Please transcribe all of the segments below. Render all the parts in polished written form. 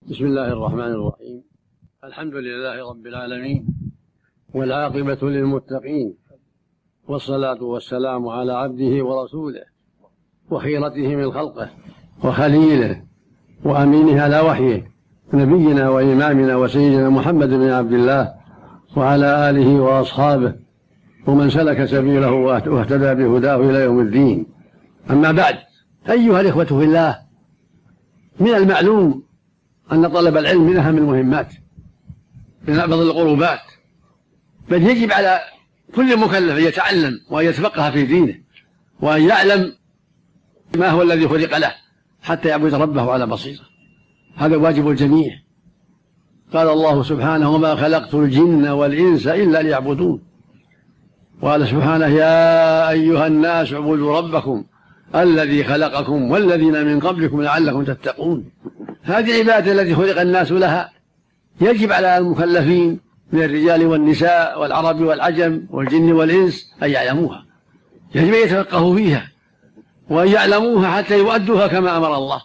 بسم الله الرحمن الرحيم. الحمد لله رب العالمين، والعاقبة للمتقين، والصلاة والسلام على عبده ورسوله وخيرته من خلقه وخليله وأمينه على وحيه، نبينا وإمامنا وسيدنا محمد بن عبد الله وعلى آله وأصحابه ومن سلك سبيله واهتدى بهداه إلى يوم الدين. أما بعد، أيها الإخوة في الله، من المعلوم أن طلب العلم من أهم المهمات، من أفضل القربات، بل يجب على كل مكلف أن يتعلم وأن يتفقه في دينه وأن يعلم ما هو الذي خلق له حتى يعبد ربه على بصيرة. هذا واجب الجميع. قال الله سبحانه: وما خلقت الجن والإنس إلا ليعبدون. وقال سبحانه: يا أيها الناس اعبدوا ربكم الذي خلقكم والذين من قبلكم لعلكم تتقون. هذه العبادة التي خلق الناس لها يجب على المكلفين من الرجال والنساء والعرب والعجم والجن والإنس أن يعلموها، يجب أن يتفقهوا فيها وأن يعلموها حتى يؤدوها كما أمر الله.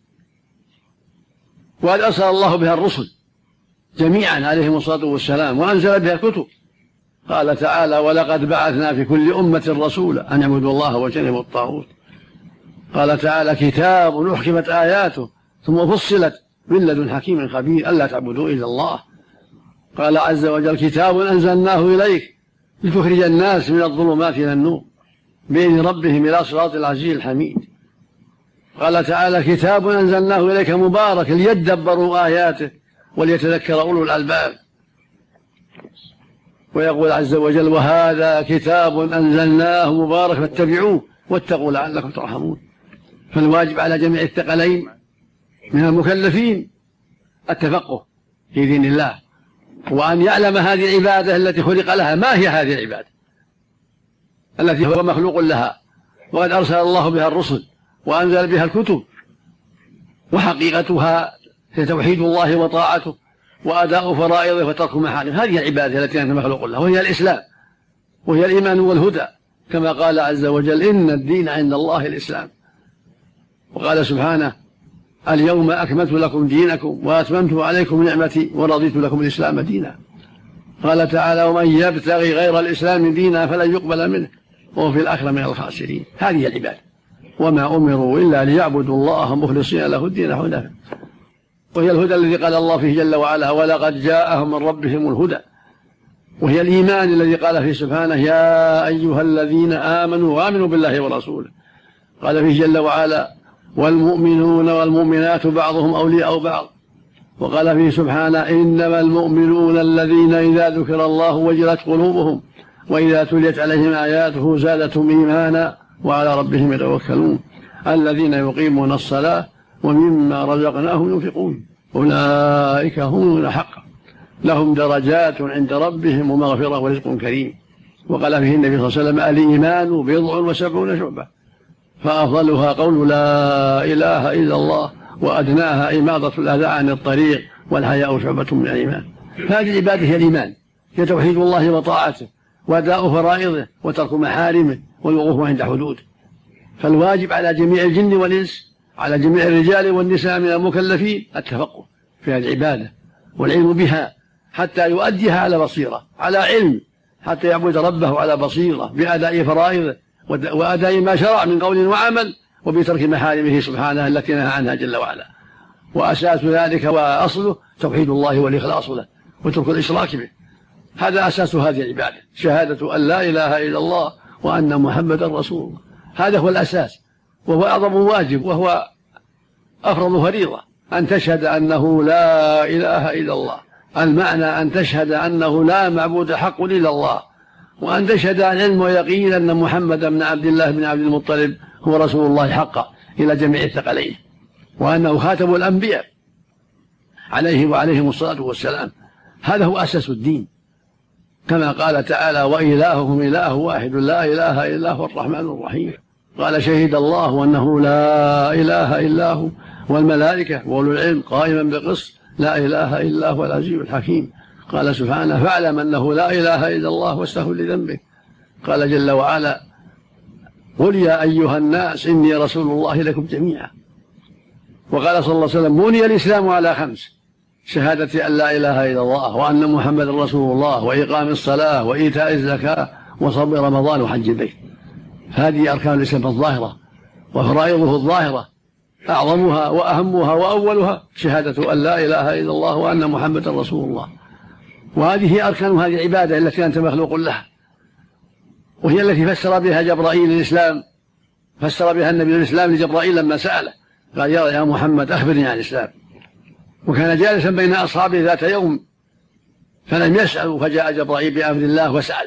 وقد أرسل الله بها الرسل جميعا عليهم الصلاة والسلام، وأنزل بها الكتب. قال تعالى: ولقد بعثنا في كل أمة رسولا أن اعبدوا الله واجتنبوا الطاغوت. قال تعالى: كتاب أحكمت آياته ثم فصلت من لدن حكيم خبير ألا تعبدوا إلا الله. قال عز وجل: كتاب أنزلناه إليك لتخرج الناس من الظلمات إلى النور بإذن ربهم إلى صراط العزيز الحميد. قال تعالى: كتاب أنزلناه إليك مبارك ليدبروا آياته وليتذكر أولو الألباب. ويقول عز وجل: وهذا كتاب أنزلناه مبارك فاتبعوه واتقوا لعلكم ترحمون. فالواجب على جميع الثقلين من المكلفين التفقه في دين الله، وأن يعلم هذه العبادة التي خلق لها ما هي هذه العبادة التي هو مخلوق لها، وقد أرسل الله بها الرسل وأنزل بها الكتب، وحقيقتها هي توحيد الله وطاعته وأداء فرائضه وترك محارمه. هذه العبادة التي أنت مخلوق لها، وهي الإسلام وهي الإيمان والهدى، كما قال عز وجل: إن الدين عند الله الإسلام. وقال سبحانه: اليوم أكملت لكم دينكم وأتممت عليكم نعمتي ورضيت لكم الإسلام دينا. قال تعالى: ومن يبتغي غير الإسلام دينا فلن يقبل منه وهو في الآخرة من الخاسرين. هذه العبادة، وما أمروا إلا ليعبدوا الله مخلصين له الدين حنفاء. وهي الهدى الذي قال الله فيه جل وعلا: ولقد جاءهم من ربهم الهدى. وهي الإيمان الذي قال فيه سبحانه: يا أيها الذين آمنوا آمنوا بالله ورسوله. قال فيه جل وعلا: والمؤمنون والمؤمنات بعضهم أولياء بعض. وقال فيه سبحانه: إنما المؤمنون الذين إذا ذكر الله وجلت قلوبهم وإذا تليت عليهم آياته زادتهم إيمانا وعلى ربهم يتوكلون الذين يقيمون الصلاة ومما رزقناهم ينفقون أولئك هم حقا لهم درجات عند ربهم ومغفرة ورزق كريم. وقال فيه النبي صلى الله عليه وسلم: الإيمان 70 شعبة فأفضلها قول لا إله إلا الله وأدناها إماطة الأذى عن الطريق والحياء شعبة من الإيمان. هذه العبادة هي الإيمان، هي توحيد الله وطاعته وأداء فرائضه وترك محارمه والوقوف عند حدوده. فالواجب على جميع الجن والإنس، على جميع الرجال والنساء من المكلفين التفقه في هذه العبادة والعلم بها حتى يؤديها على بصيرة، على علم، حتى يعبد ربه على بصيرة بأداء فرائضه وأداء ما شرع من قول وعمل وبترك محارمه سبحانه التي نهى عنها جل وعلا. وأساس ذلك وأصله توحيد الله والإخلاص له وترك الإشراك به. هذا أساس هذه العبادة، شهادة أن لا إله إلا الله وأن محمدا رسول الله. هذا هو الأساس، وهو أعظم واجب، وهو أفرض فريضة، أن تشهد أنه لا إله إلا الله. المعنى أن تشهد أنه لا معبود حق إلا الله، وأن تشهد عن علم ويقين أن محمد بن عبد الله بن عبد المطلب هو رسول الله حقا إلى جميع الثقلين، وأنه خاتم الأنبياء عليه وعليهم الصلاة والسلام. هذا هو أساس الدين، كما قال تعالى: وإلهكم إله واحد لا إله إلا هو الرحمن الرحيم. قال: شهد الله أنه لا إله إلا هو والملائكة وأولو العلم قائما بالقسط لا إله إلا هو العزيز الحكيم. قال سبحانه: فاعلم أنه لا إله إلا الله واستغفر لذنبك. قال جل وعلا: قل يا أيها الناس إني رسول الله لكم جميعا. وقال صلى الله عليه وسلم: بني الإسلام على 5: شهادة أن لا إله إلا الله وأن محمد رسول الله وإقام الصلاة وإيتاء الزكاة وصوم رمضان وحج البيت. هذه أركان الإسلام الظاهرة وفرائضه الظاهرة، أعظمها وأهمها وأولها شهادة أن لا إله إلا الله وأن محمد رسول الله. وهذه أركان هذه العبادة التي أنت مخلوق لها، وهي التي فسر بها جبرائيل الإسلام، فسر بها النبي الإسلام لجبرائيل لما سأله قال: يا محمد أخبرني عن الإسلام. وكان جالسا بين أصحابه ذات يوم فلم يسألوا، فجاء جبرائيل بأمر الله وسأل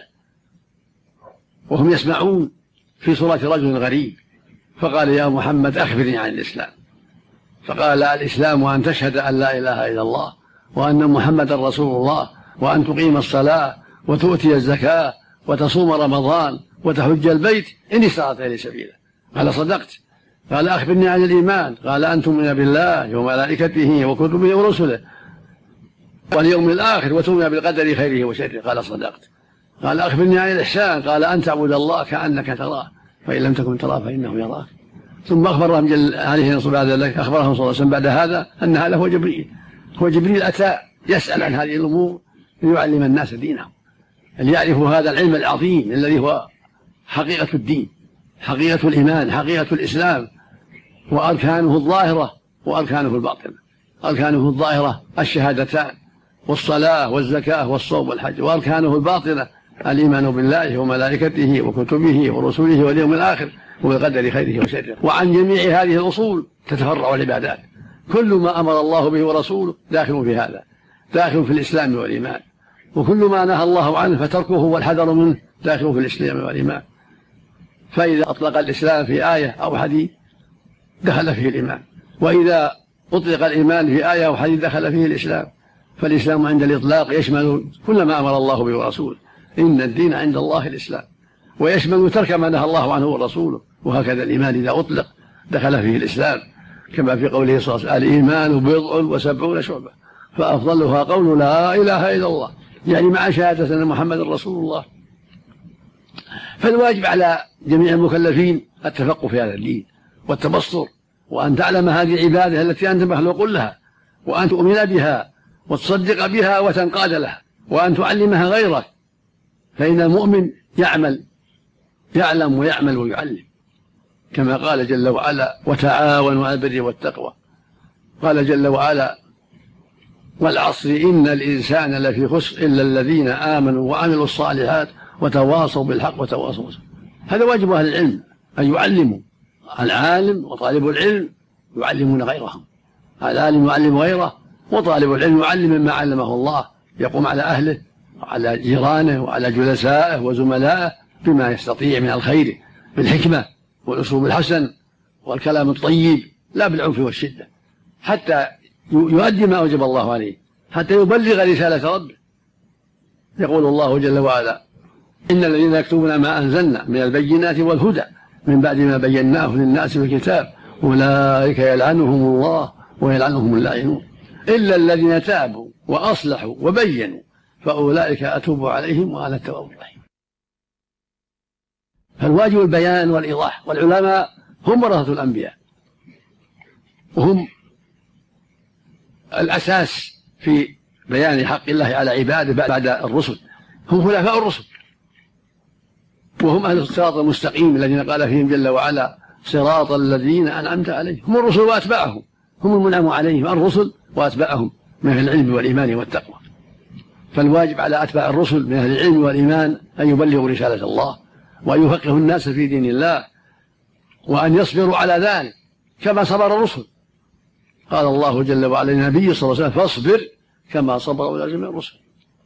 وهم يسمعون في صورة رجل غريب، فقال: يا محمد أخبرني عن الإسلام. فقال: الإسلام أن تشهد أن لا إله إلا الله وأن محمد رسول الله وأن تقيم الصلاة وتؤتي الزكاة وتصوم رمضان وتحج البيت إن استطعت إليه سبيلا. قال: صدقت. قال: أخبرني عن الإيمان. قال: أن تؤمن بالله وملائكته وكتبه ورسله واليوم الآخر وتؤمن بالقدر خيره وشره. قال: صدقت. قال: أخبرني عن الإحسان. قال: أن تعبد الله كأنك تراه فإن لم تكن تراه فإنه يراك. ثم أخبرهم عليه الصلاة والسلام أخبرهم صلى الله عليه وسلم بعد هذا أن هذا هو جبريل. هو جبريل أتى يسأل عن هذه الأمور ليعلم الناس دينهم، ليعرفوا هذا العلم العظيم الذي هو حقيقة الدين، حقيقة الإيمان، حقيقة الإسلام، وأركانه الظاهرة وأركانه الباطنة. أركانه الظاهرة الشهادتان والصلاة والزكاة والصوم والحج، وأركانه الباطنة الإيمان بالله وملائكته وكتبه ورسله واليوم الآخر وبالقدر خيره وشره. وعن جميع هذه الأصول تتفرع العبادات، كل ما أمر الله به ورسوله داخل في هذا، داخل في الإسلام والإيمان، وكل ما نهى الله عنه فتركه والحذر منه داخل في الإسلام والإيمان. فإذا أطلق الإسلام في آية أو حديث دخل فيه الإيمان، وإذا أطلق الإيمان في آية أو حديث دخل فيه الإسلام. فالإسلام عند الإطلاق يشمل كل ما أمر الله به ورسوله، إن الدين عند الله الإسلام، ويشمل ترك ما نهى الله عنه ورسوله. وهكذا الإيمان إذا أطلق دخل فيه الإسلام، كما في قوله صلى الله عليه وسلم: الإيمان 70 شعبة فأفضلها قول لا إله إلا الله، يعني مع شهادة أن محمد رسول الله. فالواجب على جميع المكلفين التفقه في هذا الدين والتبصر، وأن تعلم هذه العبادة التي أنت مخلوق لها، وأن تؤمن بها وتصدق بها وتنقاد لها، وأن تعلمها غيرك. فإن المؤمن يعلم ويعمل ويعلم، كما قال جل وعلا: وتعاونوا على البر والتقوى. قال جل وعلا: والعصر إن الإنسان لفي خسر إلا الذين آمنوا وعملوا الصالحات وتواصوا بالحق وتواصوا بالصبر. هذا واجب أهل العلم أن يعلموا. العالم وطالب العلم يعلمون غيرهم، العالم يعلم غيره، وطالب العلم يعلم مما علمه الله، يقوم على أهله وعلى جيرانه وعلى جلسائه وزملائه بما يستطيع من الخير بالحكمة والأسلوب الحسن والكلام الطيب، لا بالعنف والشدة، حتى يؤدي ما أوجب الله عليه، حتى يبلغ رسالة ربه. يقول الله جل وعلا: إن الذين يكتبون ما أنزلنا من البينات والهدى من بعد ما بيناه للناس في الكتاب أولئك يلعنهم الله ويلعنهم اللاعنون إلا الذين تابوا وأصلحوا وبينوا فأولئك أتوب عليهم وأنا التواب الرحيم. فالواجب البيان والإيضاح، والعلماء هم ورثة الأنبياء، وهم الأساس في بيان حق الله على عباده بعد الرسل. هم خلفاء الرسل، وهم أهل الصراط المستقيم الذين قال فيهم جل وعلا: صراط الذين أنعمت عليهم. هم الرسل وأتباعهم، هم المنعم عليهم، الرسل وأتباعهم من أهل العلم والإيمان والتقوى. فالواجب على أتباع الرسل من أهل العلم والإيمان أن يبلغوا رسالة الله وأن يفقهوا الناس في دين الله، وأن يصبروا على ذلك كما صبر الرسل. قال الله جل وعلا للنبي صلى الله عليه وسلم: فاصبر كما صبر أولئك من الرسل.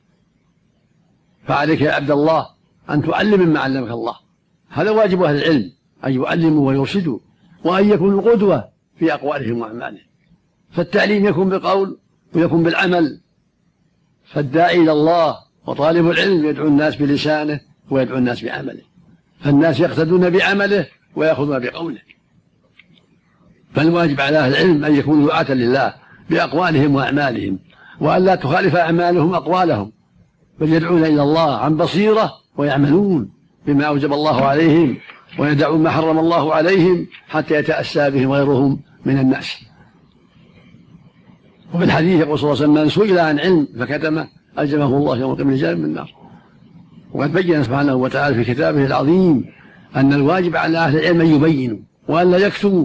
فعليك يا عبد الله أن تعلم مما علمك الله. هذا واجب أهل العلم، أن يعلموا ويرشدوا، وأن يكونوا قدوة في أقوالهم وأعمالهم. فالتعليم يكون بالقول ويكون بالعمل. فالداعي إلى الله وطالب العلم يدعو الناس بلسانه ويدعو الناس بعمله، فالناس يقتدون بعمله ويأخذون بقوله. فالواجب على أهل العلم أن يكونوا دعاة لله بأقوالهم وأعمالهم، وأن لا تخالف أعمالهم أقوالهم، بل يدعون إلى الله عن بصيرة ويعملون بما أوجب الله عليهم ويدعون ما حرم الله عليهم، حتى يتأسى بهم غيرهم من الناس. وفي الحديث يقول صلى الله عليه وسلم: من سئل عن علم فكتمه ألزمه الله يوم القيامة رجال من النار. وقد بين سبحانه وتعالى في كتابه العظيم أن الواجب على أهل العلم أن يبينوا وأن لا يكتموا،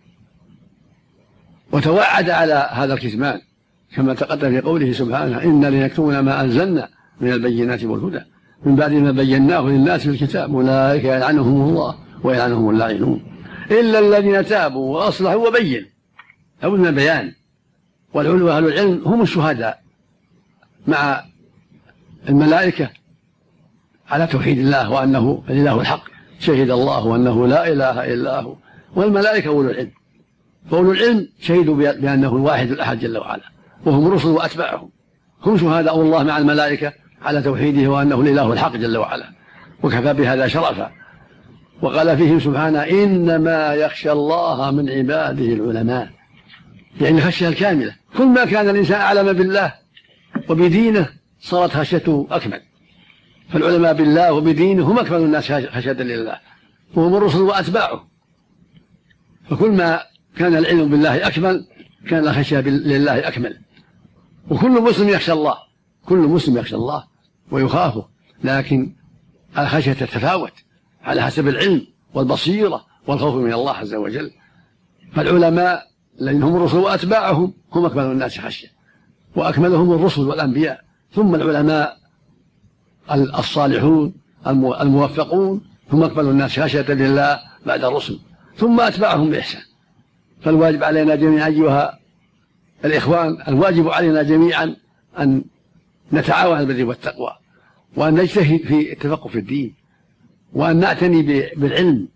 وتوعد على هذا الكتمان كما تقدم في قوله سبحانه: إن لنكتمون ما أنزلنا من البينات والهدى من بعد ما بيناه للناس في الكتاب أولئك يلعنهم الله ويلعنهم اللاعنون إلا الذين تابوا وأصلحوا وبينوا. لابد من البيان. والعلماء أهل العلم هم الشهداء مع الملائكة على توحيد الله وأنه الإله الحق، شهد الله أنه لا إله إلا هو، والملائكة أولو العلم. فأولو العلم شهدوا بأنه الواحد الأحد جل وعلا، وهم رسل وأتباعهم، هم شهداء الله مع الملائكة على توحيده وأنه الإله الحق جل وعلا، وكفى بهذا شرفا. وقال فيهم سبحانه: إنما يخشى الله من عباده العلماء، يعني الخشية الكاملة. كل ما كان الإنسان أعلم بالله وبدينه صارت خشيته أكمل. فالعلماء بالله وبدينه هم أكمل الناس خشية لله، وهم الرسل وأتباعه. فكل ما كان العلم بالله أكمل كان الخشية لله أكمل. وكل مسلم يخشى الله، كل مسلم يخشى الله ويخافه، لكن الخشية تتفاوت على حسب العلم والبصيرة والخوف من الله عز وجل. فالعلماء الذين هم الرسل وأتباعهم هم أكمل الناس خشية، وأكملهم الرسل والأنبياء، ثم العلماء الصالحون الموفقون هم أكمل الناس خشية لله بعد الرسل، ثم أتباعهم بإحسان. فالواجب علينا جميعا أيها الإخوان، الواجب علينا جميعا أن نتعاون على البر والتقوى، وأن نجتهد في التفقه في الدين، وأن نعتني بالعلم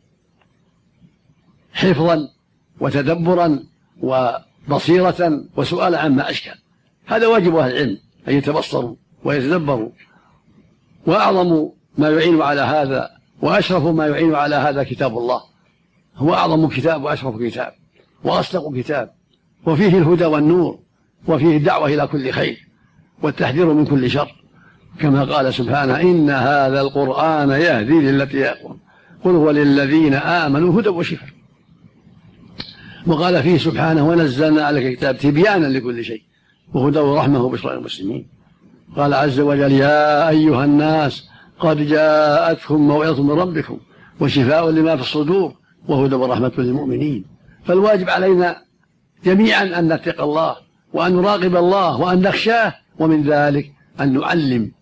حفظا وتدبرا وبصيرة وسؤال عما أشكل. هذا واجب أهل العلم، أن يتبصروا ويتدبروا. وأعظم ما يعين على هذا وأشرف ما يعين على هذا كتاب الله، هو أعظم كتاب وأشرف كتاب وأصدق كتاب، وفيه الهدى والنور، وفيه الدعوة إلى كل خير والتحذير من كل شر، كما قال سبحانه: إن هذا القرآن يهدي للتي هي أقوم قل هو للذين آمنوا هدى وشفاء. وقال فيه سبحانه: ونزلنا عليك الكتاب تبيانا لكل شيء وهدى ورحمة وبشرى للمسلمين. قال عز وجل: يا أيها الناس قد جاءتكم موعظة من ربكم وشفاء لما في الصدور وهدى ورحمة للمؤمنين. فالواجب علينا جميعا أن نتقي الله وأن نراقب الله وأن نخشاه، ومن ذلك أن نعلم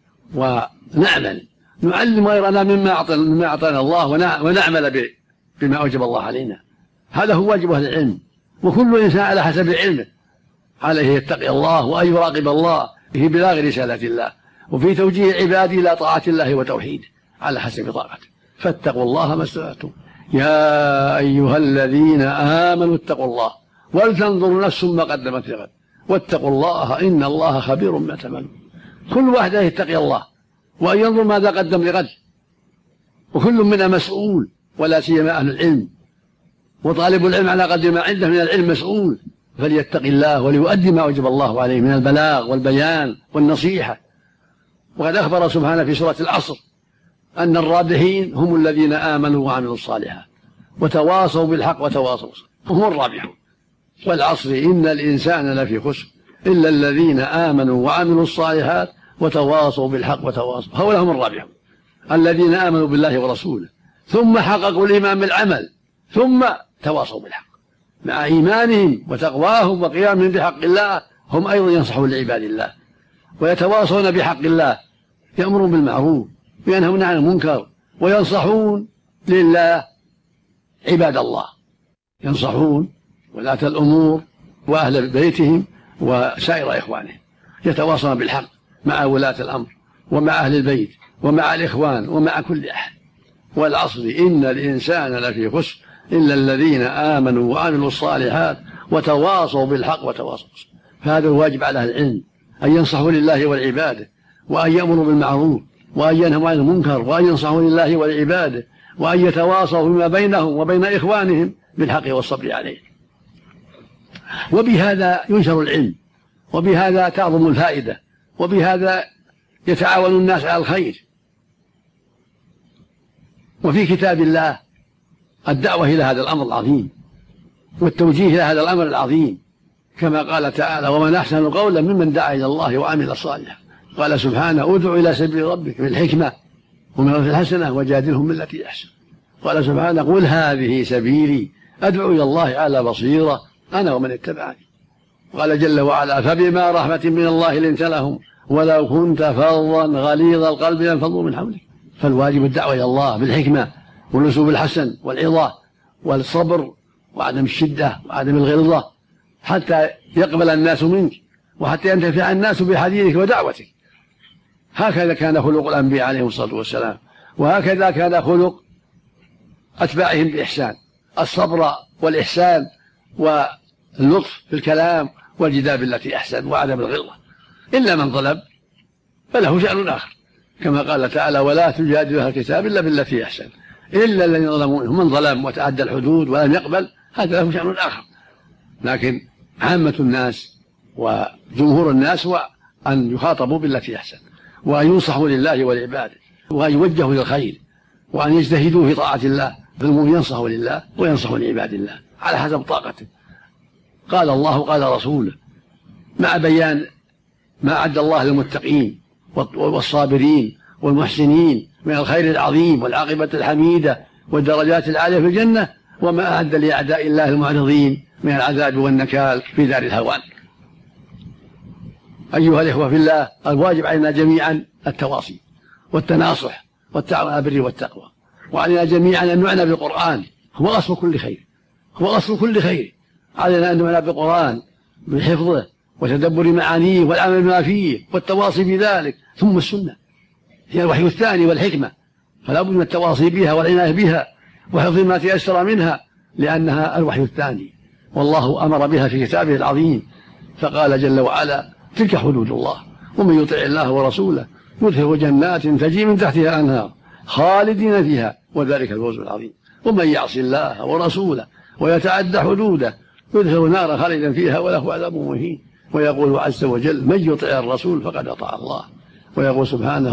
ونعمل، نعلم غيرنا مما أعطانا الله ونعمل بما أوجب الله علينا. هذا هو واجب أهل العلم، وكل إنسان على حسب علمه عليه يتقي الله وأن يراقب الله في بلاغ رسالة الله وفي توجيه عباده إلى طاعة الله وتوحيده على حسب طاقته. فاتقوا الله ما استطعتم يا أيها الذين آمنوا اتقوا الله ولتنظر نفس ما قدمت لغد واتقوا الله إن الله خبير بما تعملون. كل واحد يتقي الله وأن ينظر ماذا قدم لغد، وكل منا مسؤول، ولا سيما أهل العلم، وطالب العلم على قدر ما عنده من العلم مسؤول، فليتقي الله وليؤدي ما وجب الله عليه من البلاغ والبيان والنصيحة. وقد أخبر سبحانه في سورة العصر أن الرابحين هم الذين آمنوا وعملوا الصالحات وتواصوا بالحق وتواصوا هم الرابحون. والعصر إن الإنسان لفي خسر إلا الذين آمنوا وعملوا الصالحات وتواصوا بالحق وتواصوا، هؤلاء هم الرابحون الذين آمنوا بالله ورسوله ثم حققوا الإيمان بالعمل ثم تواصوا بالحق. مع إيمانهم وتقواهم وقيامهم بحق الله هم أيضا ينصحون لعباد الله ويتواصون بحق الله، يأمرون بالمعروف وينهون عن المنكر وينصحون لله عباد الله، ينصحون ولاة الأمور وأهل بيتهم وسائر إخوانهم، يتواصون بالحق مع ولاة الأمر ومع أهل البيت ومع الإخوان ومع كل أحد. والعصر إن الإنسان لفي خسر إلا الذين آمنوا وعملوا الصالحات وتواصوا بالحق وتواصوا. فهذا الواجب على أهل العلم أن ينصحوا لله والعباده، وأن يأمروا بالمعروف وأن ينهوا عن المنكر، وأن ينصحوا لله والعباده، وأن يتواصوا فيما بينهم وبين إخوانهم بالحق والصبر عليه. وبهذا ينشر العلم، وبهذا تعظم الفائدة، وبهذا يتعاون الناس على الخير. وفي كتاب الله الدعوة إلى هذا الأمر العظيم والتوجيه إلى هذا الأمر العظيم، كما قال تعالى: ومن أحسن قولا ممن دعا إلى الله وعمل صالحا. قال سبحانه: ادع إلى سبيل ربك بالحكمة وموعظة الحسنة وجادلهم بالتي أحسن. قال سبحانه: قل هذه سبيلي أدعو إلى الله على بصيرة أنا ومن اتبعني. قال جل وعلا: فبما رحمة من الله لنت لهم ولو كنت فظا غليظ القلب لانفضوا من حولك. فالواجب الدعوة إلى الله بالحكمة والأسلوب الحسن والعظة والصبر وعدم الشدة وعدم الغلظة، حتى يقبل الناس منك وحتى ينتفع الناس بحديثك ودعوتك. هكذا كان خلق الأنبياء عليهم الصلاة والسلام، وهكذا كان خلق أتباعهم بإحسان: الصبر والإحسان واللطف في الكلام والجدال بالتي أحسن وعدم الغلظة. إلا من ظلم فله شأن آخر، كما قال تعالى: ولا تجادلوا أهل الكتاب إلا بالتي أحسن، إلا الذين ظلموا منهم. من ظلم وتعدى الحدود ولم يقبل هذا له شأن آخر. لكن عامة الناس وجمهور الناس هو أن يخاطبوا بالتي أحسن، وأن ينصحوا لله ولعباده، وأن يوجهوا للخير، وأن يجتهدوا في طاعة الله، فالمؤمن ينصح لله وينصح لعباد الله على حسب طاقته. قال الله قال رسوله، مع بيان ما أعد الله للمتقين والصابرين والمحسنين من الخير العظيم والعاقبة الحميدة والدرجات العالية في الجنة، وما أعد لأعداء الله المعرضين من العذاب والنكال في دار الهوان. أيها الإخوة في الله، الواجب علينا جميعا التواصي والتناصح والتعاون على البر والتقوى، وعلينا جميعا أن نعنى بالقرآن، هو أصل كل خير، هو أصل كل خير. علينا أن نعنى بالقرآن بحفظه وتدبر معانيه والعمل بما فيه والتواصي بذلك. ثم السنة هي الوحي الثاني والحكمة، فلا بد من التواصي بها والعناية بها وحفظ ما تيسر منها، لأنها الوحي الثاني، والله أمر بها في كتابه العظيم، فقال جل وعلا: تلك حدود الله ومن يطع الله ورسوله يدخله جنات تجري من تحتها الأنهار خالدين فيها وذلك الفوز العظيم. ومن يعص الله ورسوله ويتعدى حدوده يدخله نارا خالدا فيها وله عذاب مهين. ويقول عز وجل: من يطع الرسول فقد أطاع الله. ويقول سبحانه: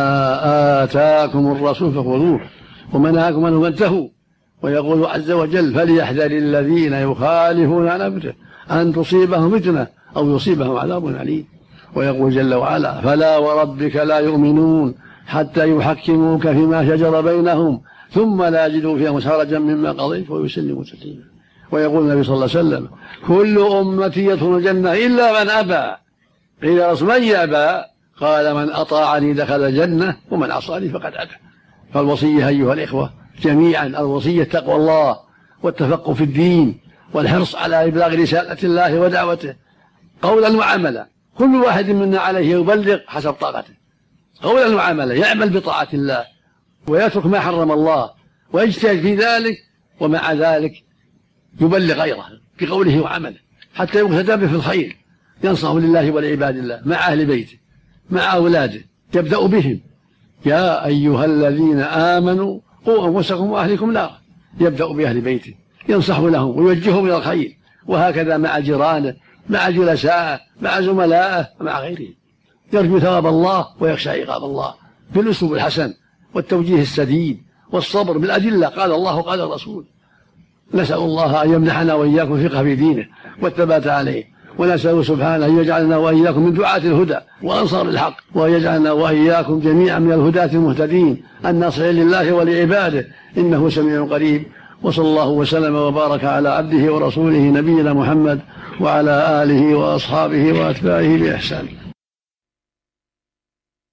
وما آتاكم الرسول فخذوه وما نهاكم عنه فانتهوا. ويقول عز وجل: فليحذر الذين يخالفون عن أمره أن تصيبهم فتنة أو يصيبهم عذاب أليم. ويقول جل وعلا: فلا وربك لا يؤمنون حتى يحكموك فيما شجر بينهم ثم لا يجدوا فيه حرجا مما قضيت ويسلموا تسليما. ويقول النبي صلى الله عليه وسلم: كل أمتي يدخل الجنة إلا من أبى. قيل يا رسول من يأبى؟ قال: من أطاعني دخل الجنة ومن عصاني فقد أبى. فالوصية أيها الإخوة جميعا، الوصية تقوى الله والتفقه في الدين والحرص على إبلاغ رسالة الله ودعوته قولا وعملا. كل واحد منا عليه يبلغ حسب طاقته قولا وعملا، يعمل بطاعة الله ويترك ما حرم الله ويجتهد في ذلك، ومع ذلك يبلغ غيره بقوله وعمله حتى يقتدى به في الخير، ينصح لله ولعباد الله مع أهل بيته مع أولاده، يبدأ بهم: يا أيها الذين آمنوا قوا أنفسكم وأهلكم نارا. يبدأ بأهل بيته، ينصح لهم ويوجههم إلى الخير، وهكذا مع جيرانه مع جلسائه مع زملائه مع غيرهم، يرجو ثواب الله ويخشى عقاب الله بالأسلوب الحسن والتوجيه السديد والصبر بالأدلة، قال الله قال الرسول. نسأل الله أن يمنحنا وإياكم ثقة في دينه والثبات عليه، ونسأل سبحانه أن يجعلنا وإياكم من دعاة الهدى وأنصار الحق، وأن يجعلنا وإياكم جميعا من الهداة المهتدين الناصحين لله ولعباده، إنه سميع قريب. وصلى الله وسلم وبارك على عبده ورسوله نبينا محمد وعلى آله وأصحابه وأتباعه بإحسان.